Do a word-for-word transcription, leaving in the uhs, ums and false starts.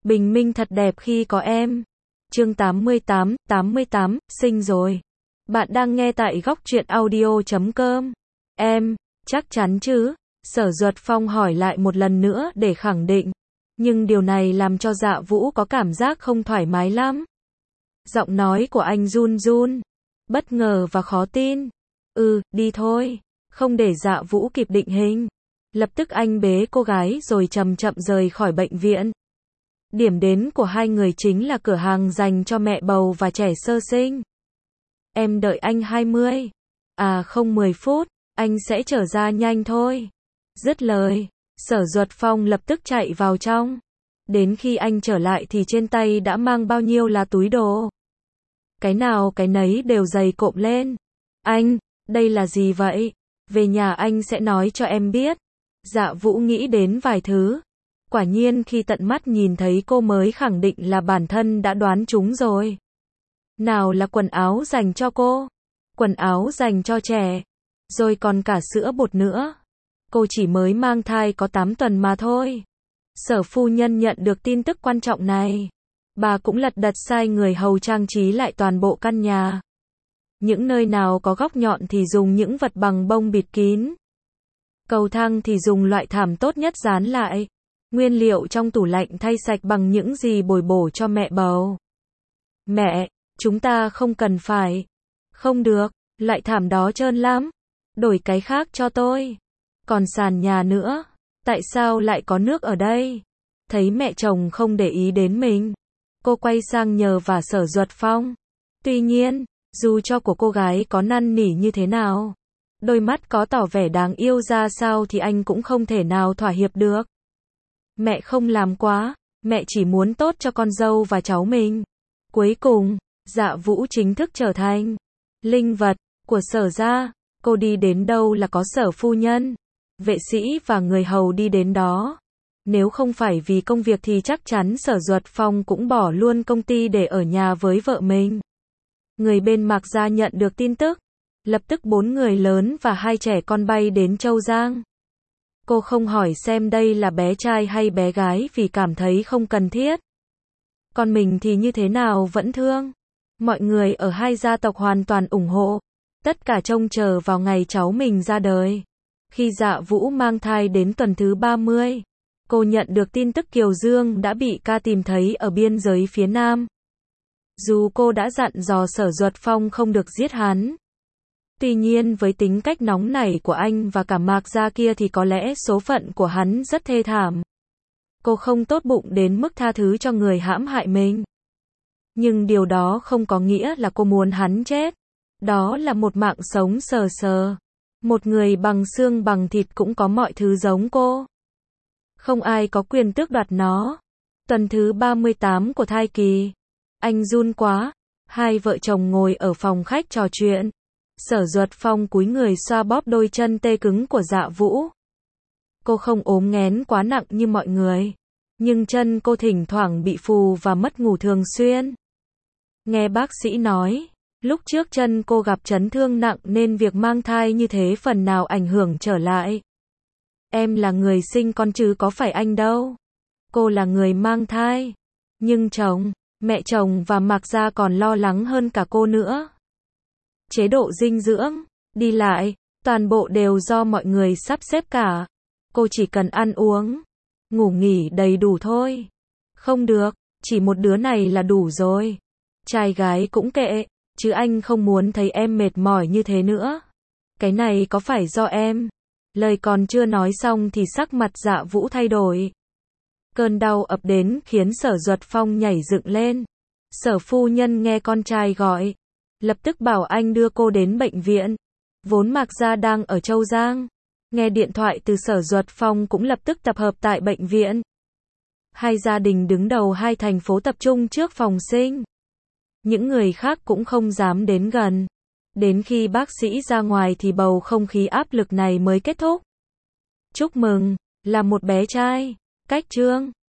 Bình minh thật đẹp khi có em. Chương tám mươi tám, tám mươi tám, sinh rồi. Bạn đang nghe tại góc truyện audio chấm com. Em, chắc chắn chứ? Sở Duật Phong hỏi lại một lần nữa để khẳng định. Nhưng điều này làm cho Dạ Vũ có cảm giác không thoải mái lắm. Giọng nói của anh run run, bất ngờ và khó tin. Ừ, đi thôi. Không để Dạ Vũ kịp định hình. Lập tức anh bế cô gái rồi chậm chậm rời khỏi bệnh viện. Điểm đến của hai người chính là cửa hàng dành cho mẹ bầu và trẻ sơ sinh. Em đợi anh hai mươi. À không mười phút, anh sẽ trở ra nhanh thôi. Dứt lời, Sở Duật Phong lập tức chạy vào trong. Đến khi anh trở lại thì trên tay đã mang bao nhiêu là túi đồ. Cái nào cái nấy đều dày cộm lên. Anh, đây là gì vậy? Về nhà anh sẽ nói cho em biết. Dạ Vũ nghĩ đến vài thứ. Quả nhiên khi tận mắt nhìn thấy cô mới khẳng định là bản thân đã đoán trúng rồi. Nào là quần áo dành cho cô, quần áo dành cho trẻ, rồi còn cả sữa bột nữa. Cô chỉ mới mang thai có tám tuần mà thôi. Sở phu nhân nhận được tin tức quan trọng này. Bà cũng lật đật sai người hầu trang trí lại toàn bộ căn nhà. Những nơi nào có góc nhọn thì dùng những vật bằng bông bịt kín. Cầu thang thì dùng loại thảm tốt nhất dán lại. Nguyên liệu trong tủ lạnh thay sạch bằng những gì bồi bổ cho mẹ bầu. Mẹ, chúng ta không cần phải. Không được, loại thảm đó trơn lắm. Đổi cái khác cho tôi. Còn sàn nhà nữa. Tại sao lại có nước ở đây? Thấy mẹ chồng không để ý đến mình. Cô quay sang nhờ vả Sở Duật Phong. Tuy nhiên, dù cho của cô gái có năn nỉ như thế nào, đôi mắt có tỏ vẻ đáng yêu ra sao thì anh cũng không thể nào thỏa hiệp được. Mẹ không làm quá, mẹ chỉ muốn tốt cho con dâu và cháu mình. Cuối cùng, Dạ Vũ chính thức trở thành linh vật của Sở gia. Cô đi đến đâu là có Sở phu nhân, vệ sĩ và người hầu đi đến đó. Nếu không phải vì công việc thì chắc chắn Sở Duật Phong cũng bỏ luôn công ty để ở nhà với vợ mình. Người bên Mạc gia nhận được tin tức. Lập tức bốn người lớn và hai trẻ con bay đến Châu Giang. Cô không hỏi xem đây là bé trai hay bé gái vì cảm thấy không cần thiết. Còn mình thì như thế nào vẫn thương. Mọi người ở hai gia tộc hoàn toàn ủng hộ. Tất cả trông chờ vào ngày cháu mình ra đời. Khi Dạ Vũ mang thai đến tuần thứ ba mươi, cô nhận được tin tức Kiều Dương đã bị ca tìm thấy ở biên giới phía Nam. Dù cô đã dặn dò Sở Duật Phong không được giết hắn. Tuy nhiên với tính cách nóng nảy của anh và cả Mạc gia kia thì có lẽ số phận của hắn rất thê thảm. Cô không tốt bụng đến mức tha thứ cho người hãm hại mình. Nhưng điều đó không có nghĩa là cô muốn hắn chết. Đó là một mạng sống sờ sờ. Một người bằng xương bằng thịt cũng có mọi thứ giống cô. Không ai có quyền tước đoạt nó. Tuần thứ ba mươi tám của thai kỳ. Anh run quá. Hai vợ chồng ngồi ở phòng khách trò chuyện. Sở Duật Phong cúi người xoa bóp đôi chân tê cứng của Dạ Vũ. Cô không ốm nghén quá nặng như mọi người. Nhưng chân cô thỉnh thoảng bị phù và mất ngủ thường xuyên. Nghe bác sĩ nói, lúc trước chân cô gặp chấn thương nặng nên việc mang thai như thế phần nào ảnh hưởng trở lại. Em là người sinh con chứ có phải anh đâu. Cô là người mang thai. Nhưng chồng, mẹ chồng và Mạc gia còn lo lắng hơn cả cô nữa. Chế độ dinh dưỡng, đi lại, toàn bộ đều do mọi người sắp xếp cả. Cô chỉ cần ăn uống, ngủ nghỉ đầy đủ thôi. Không được, chỉ một đứa này là đủ rồi. Trai gái cũng kệ, chứ anh không muốn thấy em mệt mỏi như thế nữa. Cái này có phải do em? Lời còn chưa nói xong thì sắc mặt Dạ Vũ thay đổi. Cơn đau ập đến khiến Sở Duật Phong nhảy dựng lên. Sở phu nhân nghe con trai gọi, lập tức bảo anh đưa cô đến bệnh viện. Vốn Mạc gia đang ở Châu Giang. Nghe điện thoại từ Sở Duật Phong cũng lập tức tập hợp tại bệnh viện. Hai gia đình đứng đầu hai thành phố tập trung trước phòng sinh. Những người khác cũng không dám đến gần. Đến khi bác sĩ ra ngoài thì bầu không khí áp lực này mới kết thúc. Chúc mừng, là một bé trai. Cách Trương,